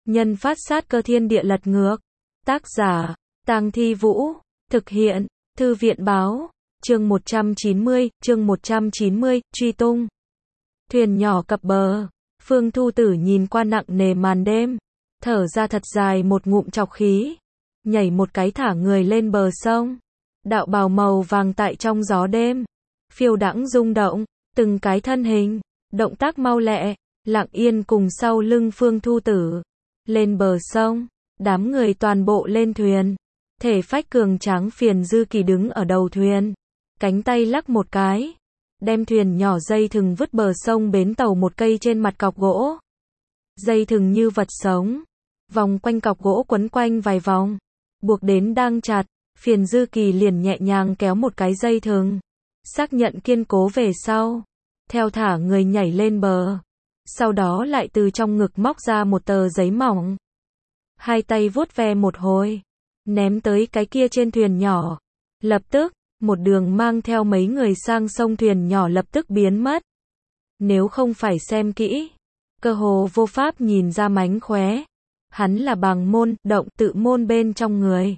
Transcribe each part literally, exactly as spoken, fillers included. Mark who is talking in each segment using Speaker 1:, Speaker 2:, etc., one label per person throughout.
Speaker 1: Nhân phát sát cơ thiên địa lật ngược. Tác giả, Tang Thi Vũ. Thực hiện, Thư viện báo. Chương một trăm chín mươi, chương một trăm chín mươi, truy tung. Thuyền nhỏ cập bờ. Phương Thu Tử nhìn qua nặng nề màn đêm. Thở ra thật dài một ngụm trọc khí. Nhảy một cái thả người lên bờ sông. Đạo bào màu vàng tại trong gió đêm. Phiêu đãng rung động. Từng cái thân hình. Động tác mau lẹ. Lặng yên cùng sau lưng Phương Thu Tử. Lên bờ sông. Đám người toàn bộ lên thuyền. Thể phách cường tráng Phiền Dư Kỳ đứng ở đầu thuyền. Cánh tay lắc một cái. Đem thuyền nhỏ dây thừng vứt bờ sông bến tàu một cây trên mặt cọc gỗ. Dây thừng như vật sống. Vòng quanh cọc gỗ quấn quanh vài vòng. Buộc đến đang chặt. Phiền Dư Kỳ liền nhẹ nhàng kéo một cái dây thừng. Xác nhận kiên cố về sau. Theo thả người nhảy lên bờ. Sau đó lại từ trong ngực móc ra một tờ giấy mỏng. Hai tay vuốt ve một hồi. Ném tới cái kia trên thuyền nhỏ. Lập tức, một đường mang theo mấy người sang sông thuyền nhỏ lập tức biến mất. Nếu không phải xem kỹ, cơ hồ vô pháp nhìn ra mánh khóe. Hắn là bàng môn, động tự môn bên trong người.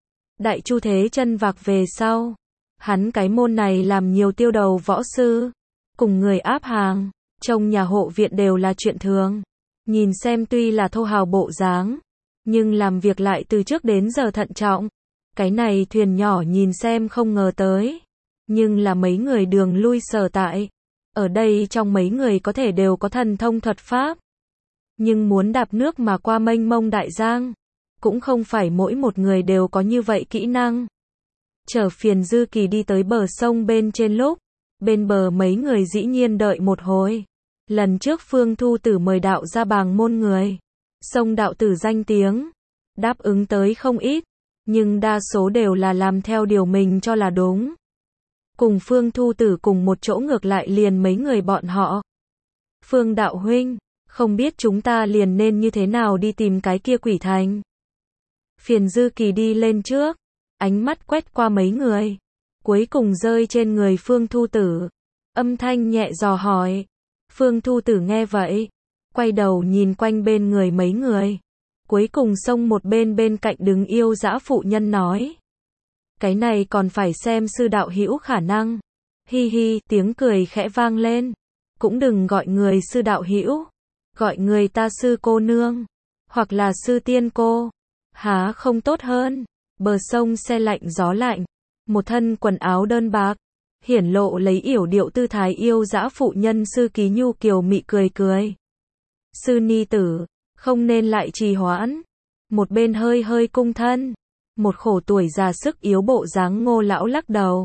Speaker 1: Đại Chu thế chân vạc về sau. Hắn cái môn này làm nhiều tiêu đầu võ sư. Cùng người áp hàng, trong nhà hộ viện đều là chuyện thường. Nhìn xem tuy là thô hào bộ dáng, nhưng làm việc lại từ trước đến giờ thận trọng. Cái này thuyền nhỏ nhìn xem không ngờ tới. Nhưng là mấy người đường lui sở tại. Ở đây trong mấy người có thể đều có thần thông thuật pháp. Nhưng muốn đạp nước mà qua mênh mông đại giang. Cũng không phải mỗi một người đều có như vậy kỹ năng. Chở Phiền Dư Kỳ đi tới bờ sông bên trên lúc. Bên bờ mấy người dĩ nhiên đợi một hồi. Lần trước Phương Thu Tử mời đạo ra bàng môn người. Sông đạo tử danh tiếng. Đáp ứng tới không ít. Nhưng đa số đều là làm theo điều mình cho là đúng. Cùng Phương Thu Tử cùng một chỗ ngược lại liền mấy người bọn họ. Phương đạo huynh, không biết chúng ta liền nên như thế nào đi tìm cái kia quỷ thành. Phiền Dư Kỳ đi lên trước. Ánh mắt quét qua mấy người. Cuối cùng rơi trên người Phương Thu Tử. Âm thanh nhẹ dò hỏi. Phương Thu Tử nghe vậy. Quay đầu nhìn quanh bên người mấy người. Cuối cùng xông một bên bên cạnh đứng yêu dã phụ nhân nói. Cái này còn phải xem sư đạo hữu khả năng. Hi hi, tiếng cười khẽ vang lên. Cũng đừng gọi người sư đạo hữu. Gọi người ta sư cô nương. Hoặc là sư tiên cô. Há không tốt hơn. Bờ sông se lạnh gió lạnh. Một thân quần áo đơn bạc. Hiển lộ lấy yểu điệu tư thái yêu dã phụ nhân sư Ký Nhu kiều mị cười cười. Sư ni tử, không nên lại trì hoãn. Một bên hơi hơi cung thân. Một khổ tuổi già sức yếu bộ dáng Ngô lão lắc đầu.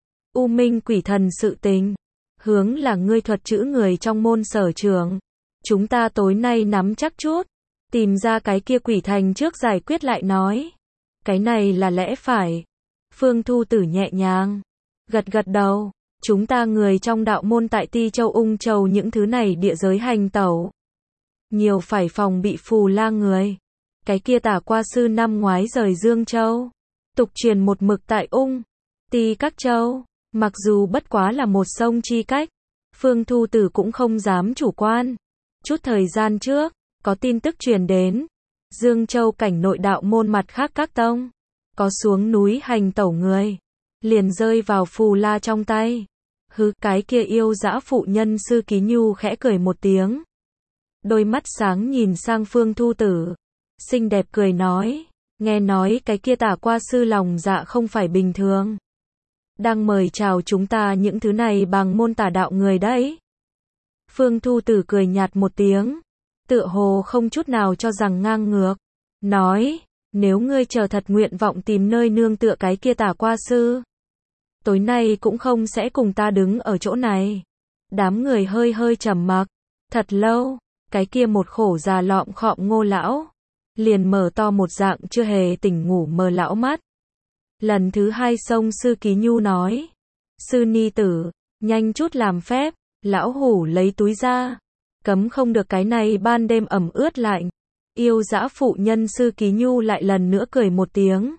Speaker 1: U minh quỷ thần sự tình. Hướng là ngươi thuật chữ người trong môn sở trường. Chúng ta tối nay nắm chắc chút. Tìm ra cái kia quỷ thành trước giải quyết lại nói. Cái này là lẽ phải. Phương Thu Tử nhẹ nhàng. Gật gật đầu. Chúng ta người trong đạo môn tại Ti Châu Ung Châu những thứ này địa giới hành tẩu. Nhiều phải phòng bị phù la người. Cái kia tả qua sư năm ngoái rời Dương Châu. Tục truyền một mực tại Ung. Ti các châu. Mặc dù bất quá là một sông chi cách. Phương Thu Tử cũng không dám chủ quan. Chút thời gian trước. Có tin tức truyền đến. Dương Châu cảnh nội đạo môn mặt khác các tông. Có xuống núi hành tẩu người. Liền rơi vào phù la trong tay. Hứ, cái kia yêu dã phụ nhân sư Ký Nhu khẽ cười một tiếng. Đôi mắt sáng nhìn sang Phương Thu Tử. Xinh đẹp cười nói. Nghe nói cái kia tả qua sư lòng dạ không phải bình thường. Đang mời chào chúng ta những thứ này bằng môn tả đạo người đấy. Phương Thu Tử cười nhạt một tiếng. Tựa hồ không chút nào cho rằng ngang ngược. Nói. Nếu ngươi chờ thật nguyện vọng tìm nơi nương tựa cái kia tả qua sư. Tối nay cũng không sẽ cùng ta đứng ở chỗ này. Đám người hơi hơi trầm mặc. Thật lâu. Cái kia một khổ già lọm khọm Ngô lão. Liền mở to một dạng chưa hề tỉnh ngủ mờ lão mắt. Lần thứ hai xông sư Ký Nhu nói. Sư ni tử. Nhanh chút làm phép. Lão hủ lấy túi ra. Cấm không được cái này ban đêm ẩm ướt lạnh. Yêu dã phụ nhân sư Ký Nhu lại lần nữa cười một tiếng.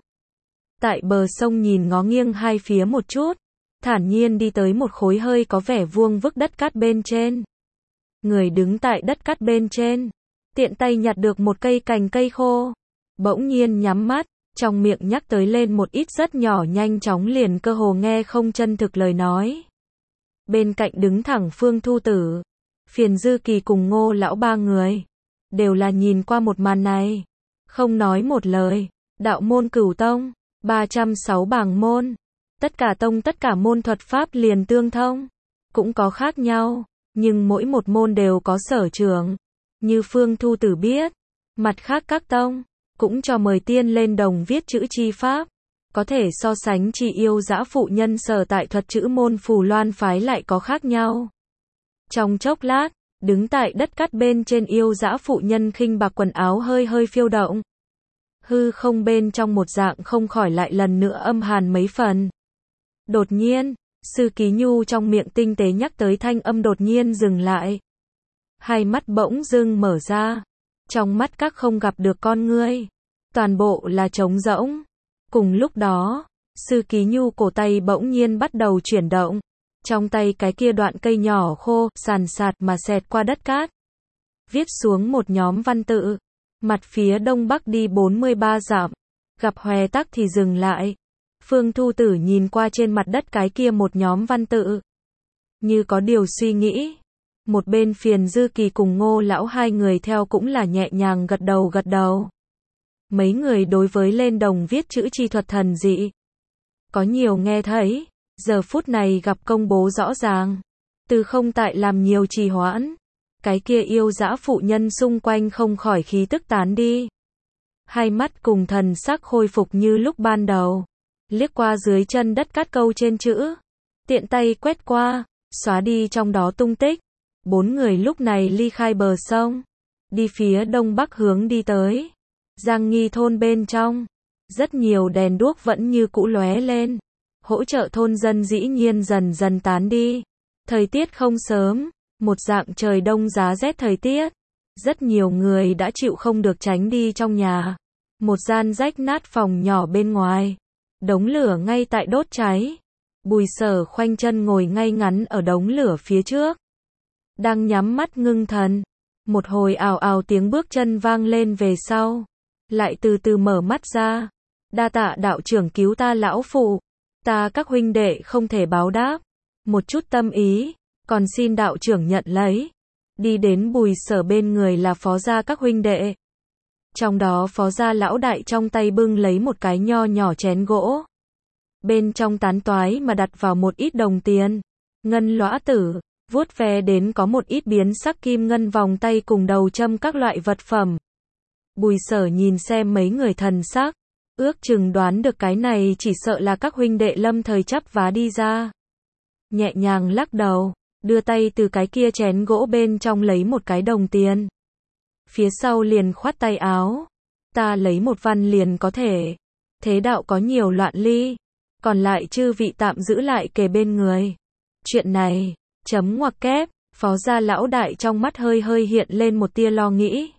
Speaker 1: Tại bờ sông nhìn ngó nghiêng hai phía một chút. Thản nhiên đi tới một khối hơi có vẻ vuông vức đất cát bên trên. Người đứng tại đất cát bên trên. tiện tay nhặt được một cây cành cây khô. Bỗng nhiên nhắm mắt, trong miệng nhắc tới lên một ít rất nhỏ, nhanh chóng liền cơ hồ nghe không chân thực lời nói. Bên cạnh đứng thẳng Phương Thu Tử, Phiền Dư Kỳ cùng Ngô lão ba người, đều là nhìn qua một màn này, không nói một lời. Đạo môn Cửu Tông, ba trăm sáu bảng môn, tất cả tông tất cả môn thuật pháp liền tương thông, cũng có khác nhau, nhưng mỗi một môn đều có sở trường. Như Phương Thu Tử biết, mặt khác các tông cũng cho mời tiên lên đồng viết chữ chi pháp, có thể so sánh chi yêu dã phụ nhân sở tại thuật chữ môn Phù Loan phái lại có khác nhau. Trong chốc lát, đứng tại đất cát bên trên yêu dã phụ nhân khinh bạc quần áo hơi hơi phiêu động. Hư không bên trong một dạng không khỏi lại lần nữa âm hàn mấy phần. Đột nhiên, Sư Ký Nhu trong miệng tinh tế nhắc tới thanh âm đột nhiên dừng lại. Hai mắt bỗng dưng mở ra, trong mắt các không gặp được con ngươi, toàn bộ là trống rỗng. Cùng lúc đó, Sư Ký Nhu cổ tay bỗng nhiên bắt đầu chuyển động, trong tay cái kia đoạn cây nhỏ khô, sàn sạt mà xẹt qua đất cát. Viết xuống một nhóm văn tự, mặt phía đông bắc đi bốn mươi ba dặm, gặp Hòe Tắc thì dừng lại. Phương Thu Tử nhìn qua trên mặt đất cái kia một nhóm văn tự, như có điều suy nghĩ. Một bên Phiền Dư Kỳ cùng Ngô lão hai người theo cũng là nhẹ nhàng gật đầu gật đầu. Mấy người đối với lên đồng viết chữ chi thuật thần dị, có nhiều nghe thấy, giờ phút này gặp công bố rõ ràng, từ không tại làm nhiều trì hoãn. Cái kia yêu dã phụ nhân xung quanh không khỏi khí tức tán đi. Hai mắt cùng thần sắc khôi phục như lúc ban đầu, liếc qua dưới chân đất cát câu trên chữ, tiện tay quét qua, xóa đi trong đó tung tích. Bốn người lúc này ly khai bờ sông, đi phía đông bắc hướng đi tới. Giang Nghi thôn bên trong, rất nhiều đèn đuốc vẫn như cũ lóe lên, hỗ trợ thôn dân dĩ nhiên dần dần tán đi. Thời tiết không sớm, một dạng trời đông giá rét thời tiết, rất nhiều người đã chịu không được tránh đi trong nhà. Một gian rách nát phòng nhỏ bên ngoài, đống lửa ngay tại đốt cháy. Bùi Sở khoanh chân ngồi ngay ngắn ở đống lửa phía trước, đang nhắm mắt ngưng thần. Một hồi ào ào tiếng bước chân vang lên về sau, lại từ từ mở mắt ra. Đa tạ đạo trưởng cứu ta lão phụ, ta các huynh đệ không thể báo đáp, một chút tâm ý, còn xin đạo trưởng nhận lấy. Đi đến Bùi Sở bên người là Phó gia các huynh đệ. Trong đó Phó gia lão đại trong tay bưng lấy một cái nho nhỏ chén gỗ, bên trong tán toái mà đặt vào một ít đồng tiền, ngân lõa tử, vuốt ve đến có một ít biến sắc kim ngân vòng tay cùng đầu châm các loại vật phẩm. Bùi Sở nhìn xem mấy người thần sắc, ước chừng đoán được cái này chỉ sợ là các huynh đệ lâm thời chắp vá đi ra. Nhẹ nhàng lắc đầu, đưa tay từ cái kia chén gỗ bên trong lấy một cái đồng tiền. Phía sau liền khoát tay áo, ta lấy một văn liền có thể. Thế đạo có nhiều loạn ly, còn lại chư vị tạm giữ lại kề bên người. Chuyện này, chấm ngoặc kép, Phó gia lão đại trong mắt hơi hơi hiện lên một tia lo nghĩ.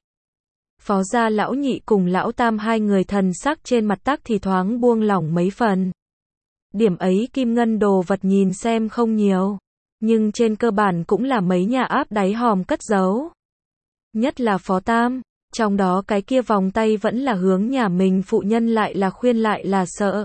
Speaker 1: Phó gia lão nhị cùng lão tam hai người thần sắc trên mặt tắc thì thoáng buông lỏng mấy phần. Điểm ấy kim ngân đồ vật nhìn xem không nhiều, nhưng trên cơ bản cũng là mấy nhà áp đáy hòm cất giấu. Nhất là Phó Tam, trong đó cái kia vòng tay vẫn là hướng nhà mình phụ nhân lại là khuyên lại là sợ,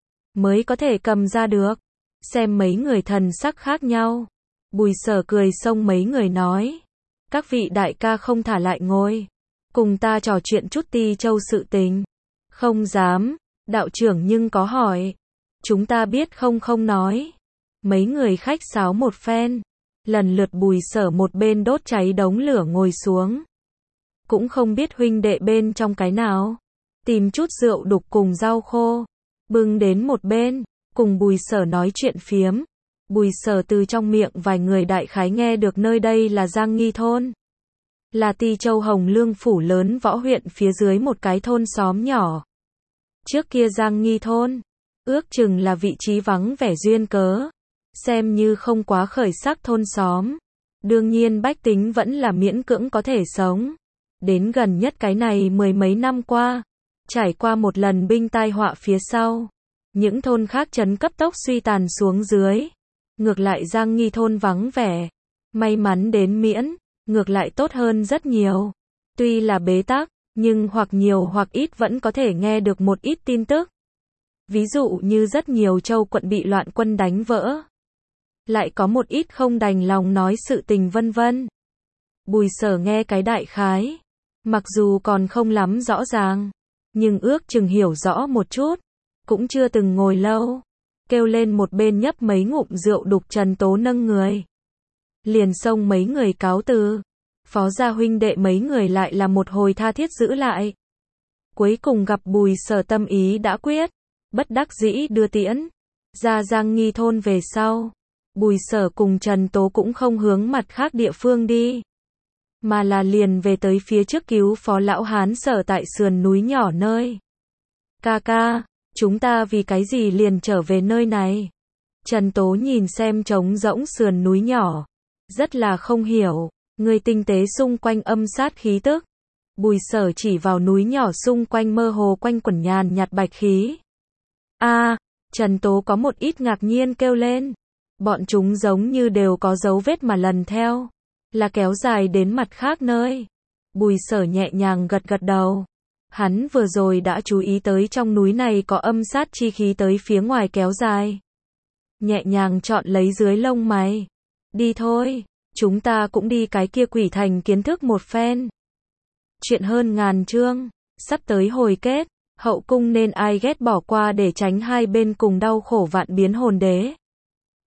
Speaker 1: mới có thể cầm ra được. Xem mấy người thần sắc khác nhau, Bùi Sở cười xông mấy người nói, các vị đại ca không thả lại ngồi, cùng ta trò chuyện chút Ti Châu sự tình. Không dám, đạo trưởng nhưng có hỏi, chúng ta biết không không nói. Mấy người khách sáo một phen, lần lượt Bùi Sở một bên đốt cháy đống lửa ngồi xuống. Cũng không biết huynh đệ bên trong cái nào, tìm chút rượu đục cùng rau khô, bưng đến một bên, cùng Bùi Sở nói chuyện phiếm. Bùi Sở từ trong miệng vài người đại khái nghe được nơi đây là Giang Nghi thôn, là Ti Châu Hồng Lương phủ lớn võ huyện phía dưới một cái thôn xóm nhỏ. Trước kia Giang Nghi thôn, ước chừng là vị trí vắng vẻ duyên cớ, xem như không quá khởi sắc thôn xóm. Đương nhiên bách tính vẫn là miễn cưỡng có thể sống. Đến gần nhất cái này mười mấy năm qua, trải qua một lần binh tai họa phía sau, những thôn khác trấn cấp tốc suy tàn xuống dưới. Ngược lại Giang Nghi thôn vắng vẻ, may mắn đến miễn, ngược lại tốt hơn rất nhiều. Tuy là bế tắc, nhưng hoặc nhiều hoặc ít vẫn có thể nghe được một ít tin tức. Ví dụ như rất nhiều châu quận bị loạn quân đánh vỡ. Lại có một ít không đành lòng nói sự tình vân vân. Bùi Sở nghe cái đại khái. Mặc dù còn không lắm rõ ràng, nhưng ước chừng hiểu rõ một chút. Cũng chưa từng ngồi lâu. Kêu lên một bên nhấp mấy ngụm rượu đục Trần Tố nâng người. Liền xông mấy người cáo từ. Phó gia huynh đệ mấy người lại là một hồi tha thiết giữ lại. Cuối cùng gặp Bùi Sở tâm ý đã quyết. Bất đắc dĩ đưa tiễn. Ra Giang Nghi thôn về sau. Bùi Sở cùng Trần Tố cũng không hướng mặt khác địa phương đi. Mà là liền về tới phía trước cứu Phó Lão Hán Sở tại sườn núi nhỏ nơi. Ca ca, chúng ta vì cái gì liền trở về nơi này? Trần Tố nhìn xem trống rỗng sườn núi nhỏ. Rất là không hiểu. Người tinh tế xung quanh âm sát khí tức. Bùi Sở chỉ vào núi nhỏ xung quanh mơ hồ quanh quẩn nhàn nhạt bạch khí. A, à, Trần Tố có một ít ngạc nhiên kêu lên. Bọn chúng giống như đều có dấu vết mà lần theo. Là kéo dài đến mặt khác nơi. Bùi Sở nhẹ nhàng gật gật đầu. Hắn vừa rồi đã chú ý tới trong núi này có âm sát chi khí tới phía ngoài kéo dài. Nhẹ nhàng chọn lấy dưới lông mày. Đi thôi, chúng ta cũng đi cái kia quỷ thành kiến thức một phen. Chuyện hơn ngàn chương, sắp tới hồi kết. Hậu cung nên ai ghét bỏ qua để tránh hai bên cùng đau khổ vạn biến hồn đế.